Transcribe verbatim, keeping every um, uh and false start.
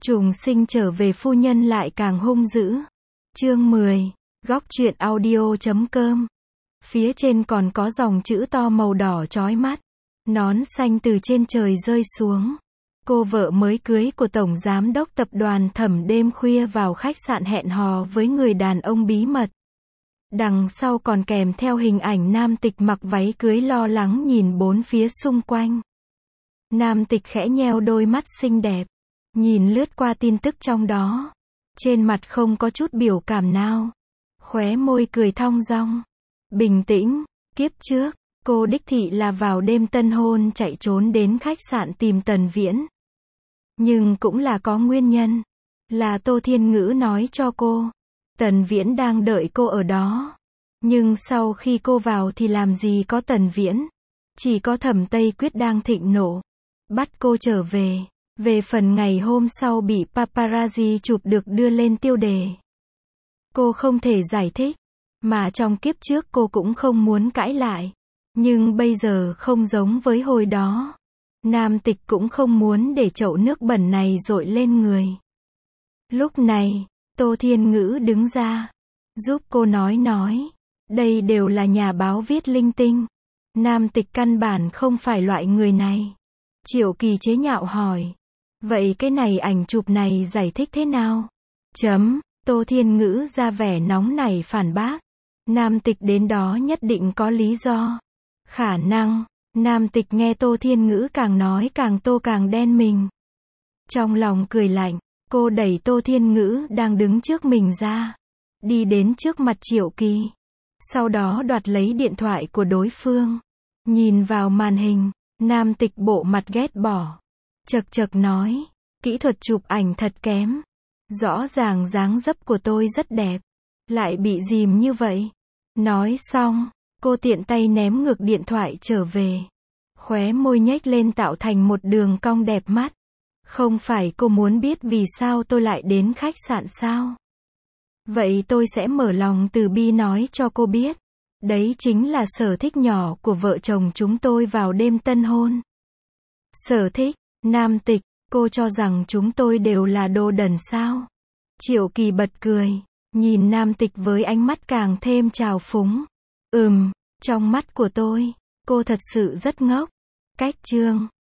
Trùng sinh trở về phu nhân lại càng hung dữ. Chương mười. Góc truyện audio chấm com. Phía trên còn có dòng chữ to màu đỏ chói mắt. Nón xanh từ trên trời rơi xuống. Cô vợ mới cưới của Tổng Giám đốc Tập đoàn Thẩm đêm khuya vào khách sạn hẹn hò với người đàn ông bí mật. Đằng sau còn kèm theo hình ảnh nam tịch mặc váy cưới lo lắng nhìn bốn phía xung quanh. Nam tịch khẽ nheo đôi mắt xinh đẹp. Nhìn lướt qua tin tức trong đó. Trên mặt không có chút biểu cảm nào. Khóe môi cười thong dong. Bình tĩnh, kiếp trước, cô đích thị là vào đêm tân hôn chạy trốn đến khách sạn tìm Tần Viễn. Nhưng cũng là có nguyên nhân. Là Tô Thiên Ngữ nói cho cô. Tần Viễn đang đợi cô ở đó. Nhưng sau khi cô vào thì làm gì có Tần Viễn. Chỉ có Thẩm Tây Quyết đang thịnh nộ. Bắt cô trở về. Về phần ngày hôm sau bị paparazzi chụp được đưa lên tiêu đề. Cô không thể giải thích. Mà trong kiếp trước cô cũng không muốn cãi lại. Nhưng bây giờ không giống với hồi đó. Nam tịch cũng không muốn để chậu nước bẩn này dội lên người. Lúc này, Tô Thiên Ngữ đứng ra. Giúp cô nói nói. Đây đều là nhà báo viết linh tinh. Nam tịch căn bản không phải loại người này. Triệu Kỳ chế nhạo hỏi. Vậy cái này ảnh chụp này giải thích thế nào? Chấm, Tô Thiên Ngữ ra vẻ nóng nảy phản bác. Nam tịch đến đó nhất định có lý do. Khả năng, Nam tịch nghe Tô Thiên Ngữ càng nói càng tô càng đen mình. Trong lòng cười lạnh, cô đẩy Tô Thiên Ngữ đang đứng trước mình ra. Đi đến trước mặt Triệu Kỳ. Sau đó đoạt lấy điện thoại của đối phương. Nhìn vào màn hình, Nam tịch bộ mặt ghét bỏ. Chật chật nói, kỹ thuật chụp ảnh thật kém. Rõ ràng dáng dấp của tôi rất đẹp. Lại bị dìm như vậy. Nói xong, cô tiện tay ném ngược điện thoại trở về. Khóe môi nhếch lên tạo thành một đường cong đẹp mắt. Không phải cô muốn biết vì sao tôi lại đến khách sạn sao? Vậy tôi sẽ mở lòng từ bi nói cho cô biết. Đấy chính là sở thích nhỏ của vợ chồng chúng tôi vào đêm tân hôn. Sở thích? Nam tịch, cô cho rằng chúng tôi đều là đồ đần sao? Triệu Kỳ bật cười, nhìn Nam tịch với ánh mắt càng thêm trào phúng. Ừm, trong mắt của tôi, cô thật sự rất ngốc. Cách chương